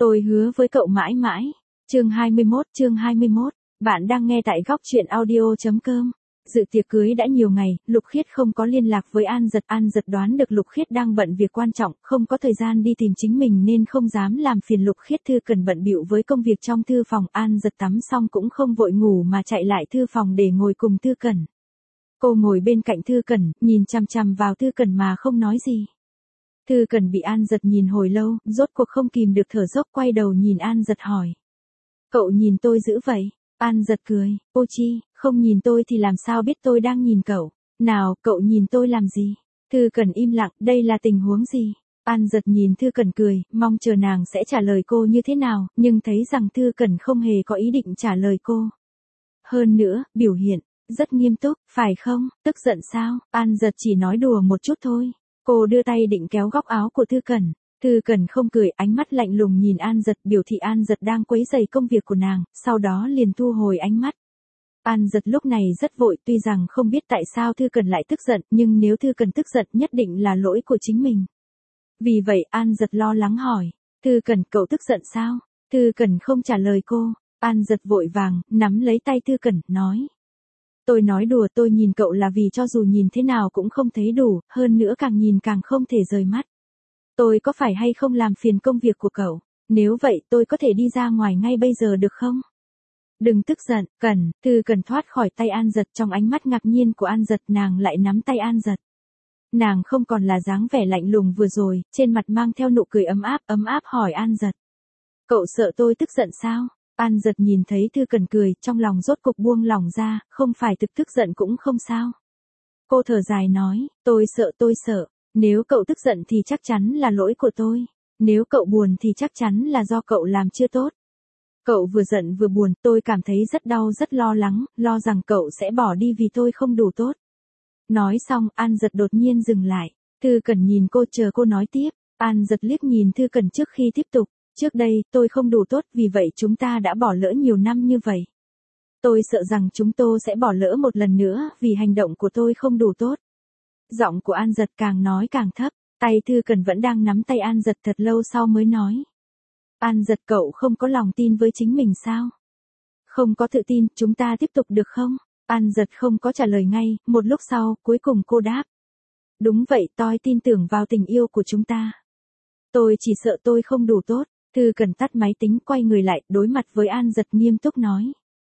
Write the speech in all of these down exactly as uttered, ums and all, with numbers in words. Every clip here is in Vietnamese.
Tôi hứa với cậu mãi mãi. Chương hai mươi mốt, chương hai mươi mốt. Bạn đang nghe tại góc truyện audio.com. Dự tiệc cưới đã nhiều ngày, Lục Khiết không có liên lạc với An Dật. An Dật đoán được Lục Khiết đang bận việc quan trọng, không có thời gian đi tìm chính mình nên không dám làm phiền Lục Khiết. Thư Cần bận bịu với công việc trong thư phòng. An Dật tắm xong cũng không vội ngủ mà chạy lại thư phòng để ngồi cùng Thư Cần. Cô ngồi bên cạnh Thư Cần, nhìn chằm chằm vào Thư Cần mà không nói gì. Thư Cần bị An Dật nhìn hồi lâu, rốt cuộc không kìm được thở dốc, quay đầu nhìn An Dật hỏi. Cậu nhìn tôi dữ vậy? An Dật cười, ô chi, không nhìn tôi thì làm sao biết tôi đang nhìn cậu? Nào, cậu nhìn tôi làm gì? Thư Cần im lặng, đây là tình huống gì? An Dật nhìn Thư Cần cười, mong chờ nàng sẽ trả lời cô như thế nào, nhưng thấy rằng Thư Cần không hề có ý định trả lời cô. Hơn nữa, biểu hiện rất nghiêm túc, phải không? Tức giận sao? An Dật chỉ nói đùa một chút thôi. Cô đưa tay định kéo góc áo của Thư Cần. Thư Cần không cười, ánh mắt lạnh lùng nhìn An Dật, biểu thị An Dật đang quấy rầy công việc của nàng, sau đó liền thu hồi ánh mắt. An Dật lúc này rất vội, tuy rằng không biết tại sao Thư Cần lại tức giận, nhưng nếu Thư Cần tức giận nhất định là lỗi của chính mình. Vì vậy An Dật lo lắng hỏi, Thư Cần, cậu tức giận sao? Thư Cần không trả lời cô. An Dật vội vàng, nắm lấy tay Thư Cần, nói. Tôi nói đùa, tôi nhìn cậu là vì cho dù nhìn thế nào cũng không thấy đủ, hơn nữa càng nhìn càng không thể rời mắt. Tôi có phải hay không làm phiền công việc của cậu? Nếu vậy tôi có thể đi ra ngoài ngay bây giờ được không? Đừng tức giận, Cần. Thư Cần thoát khỏi tay An Dật, trong ánh mắt ngạc nhiên của An Dật nàng lại nắm tay An Dật. Nàng không còn là dáng vẻ lạnh lùng vừa rồi, trên mặt mang theo nụ cười ấm áp, ấm áp hỏi An Dật. Cậu sợ tôi tức giận sao? An Dật nhìn thấy Thư Cần cười, trong lòng rốt cục buông lỏng ra, không phải thực tức giận cũng không sao. Cô thở dài nói, tôi sợ tôi sợ, nếu cậu tức giận thì chắc chắn là lỗi của tôi, nếu cậu buồn thì chắc chắn là do cậu làm chưa tốt. Cậu vừa giận vừa buồn, tôi cảm thấy rất đau rất lo lắng, lo rằng cậu sẽ bỏ đi vì tôi không đủ tốt. Nói xong, An Dật đột nhiên dừng lại. Thư Cần nhìn cô chờ cô nói tiếp. An Dật liếc nhìn Thư Cần trước khi tiếp tục. Trước đây, tôi không đủ tốt, vì vậy chúng ta đã bỏ lỡ nhiều năm như vậy. Tôi sợ rằng chúng tôi sẽ bỏ lỡ một lần nữa, vì hành động của tôi không đủ tốt. Giọng của An Dật càng nói càng thấp, tay Thư Cần vẫn đang nắm tay An Dật thật lâu sau mới nói. An Dật, cậu không có lòng tin với chính mình sao? Không có tự tin, chúng ta tiếp tục được không? An Dật không có trả lời ngay, một lúc sau, cuối cùng cô đáp. Đúng vậy, tôi tin tưởng vào tình yêu của chúng ta. Tôi chỉ sợ tôi không đủ tốt. Thư Cần tắt máy tính, quay người lại, đối mặt với An Dật nghiêm túc nói.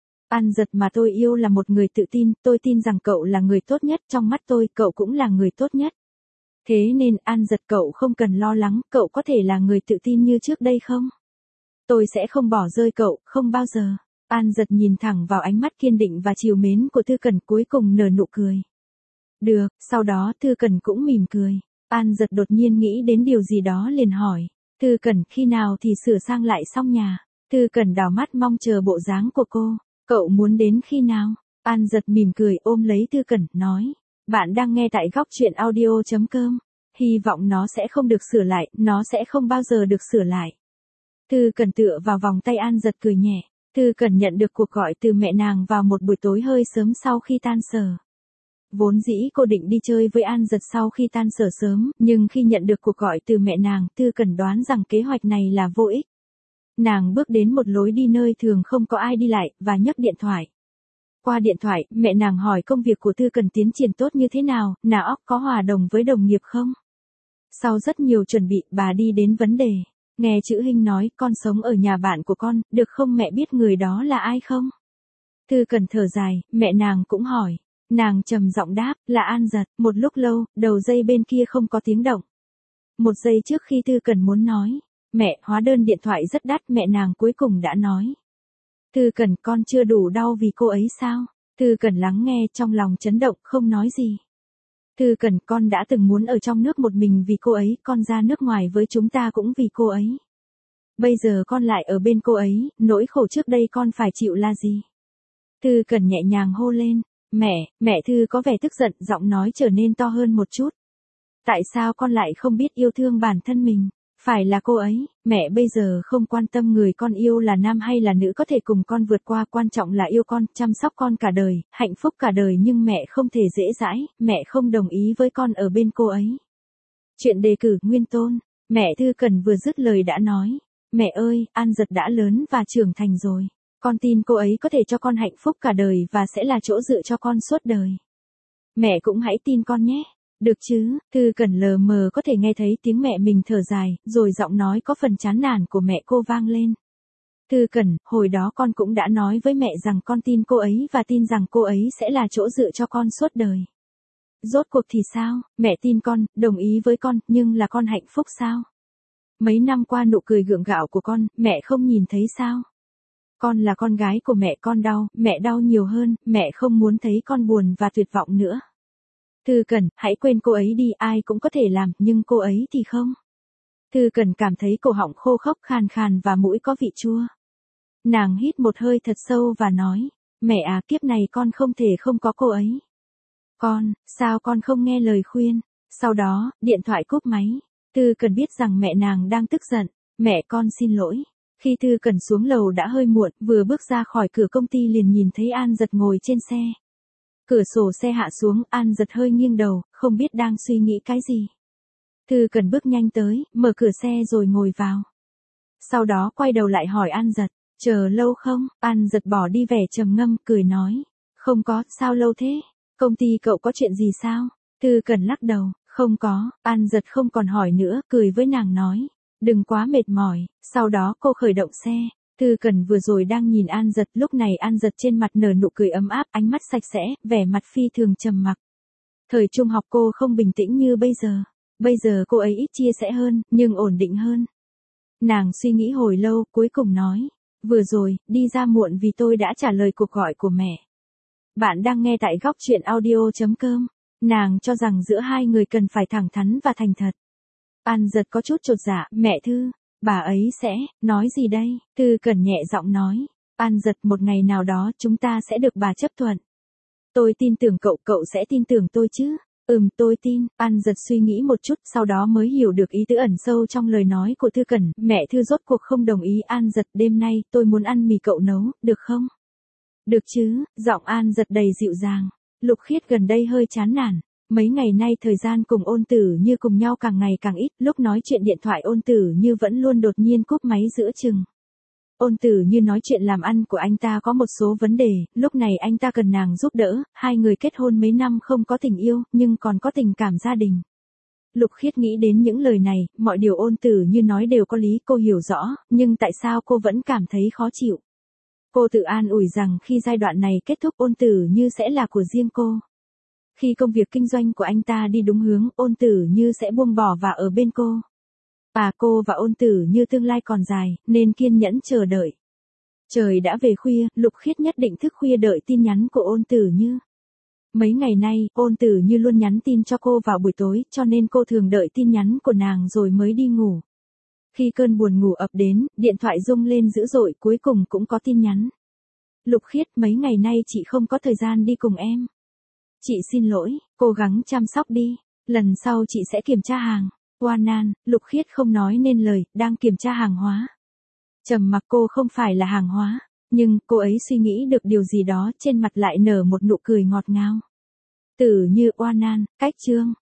An Dật, mà tôi yêu là một người tự tin, tôi tin rằng cậu là người tốt nhất, trong mắt tôi, cậu cũng là người tốt nhất. Thế nên, An Dật, cậu không cần lo lắng, cậu có thể là người tự tin như trước đây không? Tôi sẽ không bỏ rơi cậu, không bao giờ. An Dật nhìn thẳng vào ánh mắt kiên định và trìu mến của Thư Cần, cuối cùng nở nụ cười. Được, sau đó Thư Cần cũng mỉm cười. An Dật đột nhiên nghĩ đến điều gì đó liền hỏi. Thư Cần, khi nào thì sửa sang lại xong nhà? Thư Cần đảo mắt mong chờ bộ dáng của cô. Cậu muốn đến khi nào? An Dật mỉm cười ôm lấy Thư Cần, nói. Bạn đang nghe tại góc truyện audio.com. Hy vọng nó sẽ không được sửa lại, nó sẽ không bao giờ được sửa lại. Thư Cần tựa vào vòng tay An Dật cười nhẹ. Thư Cần nhận được cuộc gọi từ mẹ nàng vào một buổi tối hơi sớm sau khi tan sở. Vốn dĩ cô định đi chơi với An Dật sau khi tan sở sớm, nhưng khi nhận được cuộc gọi từ mẹ nàng, Thư Cần đoán rằng kế hoạch này là vô ích. Nàng bước đến một lối đi nơi thường không có ai đi lại, và nhấc điện thoại. Qua điện thoại, mẹ nàng hỏi công việc của Thư Cần tiến triển tốt như thế nào, nào óc có hòa đồng với đồng nghiệp không? Sau rất nhiều chuẩn bị, bà đi đến vấn đề. Nghe chữ Hinh nói, con sống ở nhà bạn của con, được không mẹ biết người đó là ai không? Thư Cần thở dài, mẹ nàng cũng hỏi. Nàng trầm giọng đáp, là An Dật. Một lúc lâu, đầu dây bên kia không có tiếng động. Một giây trước khi Thư Cần muốn nói, mẹ, hóa đơn điện thoại rất đắt, mẹ nàng cuối cùng đã nói. Thư Cần, con chưa đủ đau vì cô ấy sao? Thư Cần lắng nghe, trong lòng chấn động, không nói gì. Thư Cần, con đã từng muốn ở trong nước một mình vì cô ấy, con ra nước ngoài với chúng ta cũng vì cô ấy. Bây giờ con lại ở bên cô ấy, nỗi khổ trước đây con phải chịu là gì? Thư Cần nhẹ nhàng hô lên. Mẹ, mẹ Thư có vẻ tức giận, giọng nói trở nên to hơn một chút. Tại sao con lại không biết yêu thương bản thân mình? Phải là cô ấy, mẹ bây giờ không quan tâm người con yêu là nam hay là nữ có thể cùng con vượt qua, quan trọng là yêu con, chăm sóc con cả đời, hạnh phúc cả đời, nhưng mẹ không thể dễ dãi, mẹ không đồng ý với con ở bên cô ấy. Chuyện đề cử nguyên tôn, mẹ Thư Cần vừa dứt lời đã nói. Mẹ ơi, An Giật đã lớn và trưởng thành rồi. Con tin cô ấy có thể cho con hạnh phúc cả đời và sẽ là chỗ dựa cho con suốt đời. Mẹ cũng hãy tin con nhé. Được chứ, Thư Cẩn lờ mờ có thể nghe thấy tiếng mẹ mình thở dài, rồi giọng nói có phần chán nản của mẹ cô vang lên. Thư Cẩn, hồi đó con cũng đã nói với mẹ rằng con tin cô ấy và tin rằng cô ấy sẽ là chỗ dựa cho con suốt đời. Rốt cuộc thì sao, mẹ tin con, đồng ý với con, nhưng là con hạnh phúc sao? Mấy năm qua nụ cười gượng gạo của con, mẹ không nhìn thấy sao? Con là con gái của mẹ, con đau, mẹ đau nhiều hơn, mẹ không muốn thấy con buồn và tuyệt vọng nữa. Thư Cẩn, hãy quên cô ấy đi, ai cũng có thể làm, nhưng cô ấy thì không. Thư Cẩn cảm thấy cổ họng khô khốc khàn khàn và mũi có vị chua. Nàng hít một hơi thật sâu và nói, mẹ à, kiếp này con không thể không có cô ấy. Con, sao con không nghe lời khuyên? Sau đó, điện thoại cúp máy. Thư Cẩn biết rằng mẹ nàng đang tức giận. Mẹ con xin lỗi. Khi Thư Cẩn xuống lầu đã hơi muộn, vừa bước ra khỏi cửa công ty liền nhìn thấy An Giật ngồi trên xe. Cửa sổ xe hạ xuống, An Giật hơi nghiêng đầu, không biết đang suy nghĩ cái gì. Thư Cẩn bước nhanh tới, mở cửa xe rồi ngồi vào. Sau đó quay đầu lại hỏi An Giật, chờ lâu không? An Giật bỏ đi vẻ trầm ngâm, cười nói, không có, sao lâu thế? Công ty cậu có chuyện gì sao? Thư Cẩn lắc đầu, không có. An Giật không còn hỏi nữa, cười với nàng nói, đừng quá mệt mỏi. Sau đó cô khởi động xe. Thư Cẩn vừa rồi đang nhìn An Giật, lúc này An Giật trên mặt nở nụ cười ấm áp, ánh mắt sạch sẽ, vẻ mặt phi thường trầm mặc. Thời trung học cô không bình tĩnh như bây giờ. Bây giờ cô ấy ít chia sẻ hơn, nhưng ổn định hơn. Nàng suy nghĩ hồi lâu, cuối cùng nói, vừa rồi, đi ra muộn vì tôi đã trả lời cuộc gọi của mẹ. Bạn đang nghe tại góc truyện audio chấm com. Nàng cho rằng giữa hai người cần phải thẳng thắn và thành thật. An Giật có chút chột dạ, mẹ Thư, bà ấy sẽ, nói gì đây? Thư Cẩn nhẹ giọng nói, An Giật, một ngày nào đó chúng ta sẽ được bà chấp thuận. Tôi tin tưởng cậu, cậu sẽ tin tưởng tôi chứ? Ừm, tôi tin. An Giật suy nghĩ một chút, sau đó mới hiểu được ý tứ ẩn sâu trong lời nói của Thư Cẩn. Mẹ Thư rốt cuộc không đồng ý. An Giật, đêm nay tôi muốn ăn mì cậu nấu, được không? Được chứ, giọng An Giật đầy dịu dàng. Lục Khiết gần đây hơi chán nản. Mấy ngày nay thời gian cùng Ôn Tử Như cùng nhau càng ngày càng ít, lúc nói chuyện điện thoại Ôn Tử Như vẫn luôn đột nhiên cúp máy giữa chừng. Ôn Tử Như nói chuyện làm ăn của anh ta có một số vấn đề, lúc này anh ta cần nàng giúp đỡ, hai người kết hôn mấy năm không có tình yêu, nhưng còn có tình cảm gia đình. Lục Khiết nghĩ đến những lời này, mọi điều Ôn Tử Như nói đều có lý, cô hiểu rõ, nhưng tại sao cô vẫn cảm thấy khó chịu. Cô tự an ủi rằng khi giai đoạn này kết thúc Ôn Tử Như sẽ là của riêng cô. Khi công việc kinh doanh của anh ta đi đúng hướng, Ôn Tử Như sẽ buông bỏ và ở bên cô. Và cô và Ôn Tử Như tương lai còn dài, nên kiên nhẫn chờ đợi. Trời đã về khuya, Lục Khiết nhất định thức khuya đợi tin nhắn của Ôn Tử Như. Mấy ngày nay, Ôn Tử Như luôn nhắn tin cho cô vào buổi tối, cho nên cô thường đợi tin nhắn của nàng rồi mới đi ngủ. Khi cơn buồn ngủ ập đến, điện thoại rung lên dữ dội, cuối cùng cũng có tin nhắn. Lục Khiết, mấy ngày nay chị không có thời gian đi cùng em. Chị xin lỗi, cố gắng chăm sóc đi, lần sau chị sẽ kiểm tra hàng. Oan nan, Lục Khiết không nói nên lời, đang kiểm tra hàng hóa. Trầm mặc, cô không phải là hàng hóa, nhưng cô ấy suy nghĩ được điều gì đó, trên mặt lại nở một nụ cười ngọt ngào. Tử Như, oan nan, cách chương.